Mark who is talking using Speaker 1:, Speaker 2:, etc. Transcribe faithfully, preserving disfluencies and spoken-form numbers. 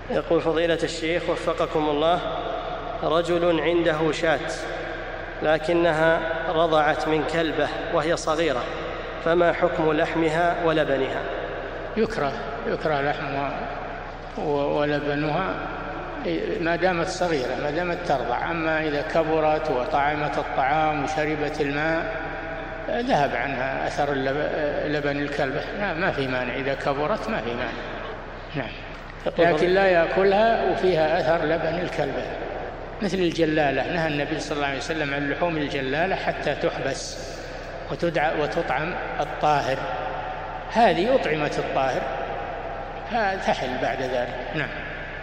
Speaker 1: يقول فضيلة الشيخ وفقكم الله، رجل عنده شاة لكنها رضعت من كلبة وهي صغيرة، فما حكم لحمها ولبنها؟
Speaker 2: يكره يكره لحمها ولبنها ما دامت صغيرة، ما دامت ترضع. أما إذا كبرت وطعمت الطعام وشربت الماء ذهب عنها أثر لبن الكلبة، ما في مانع، إذا كبرت ما في مانع. نعم، لكن لا يأكلها وفيها أثر لبن الكلبة، مثل الجلالة. نهى النبي صلى الله عليه وسلم عن لحوم الجلالة حتى تحبس وتدعى وتطعم الطاهر، هذه أطعمت الطاهر تحل بعد ذلك. نعم.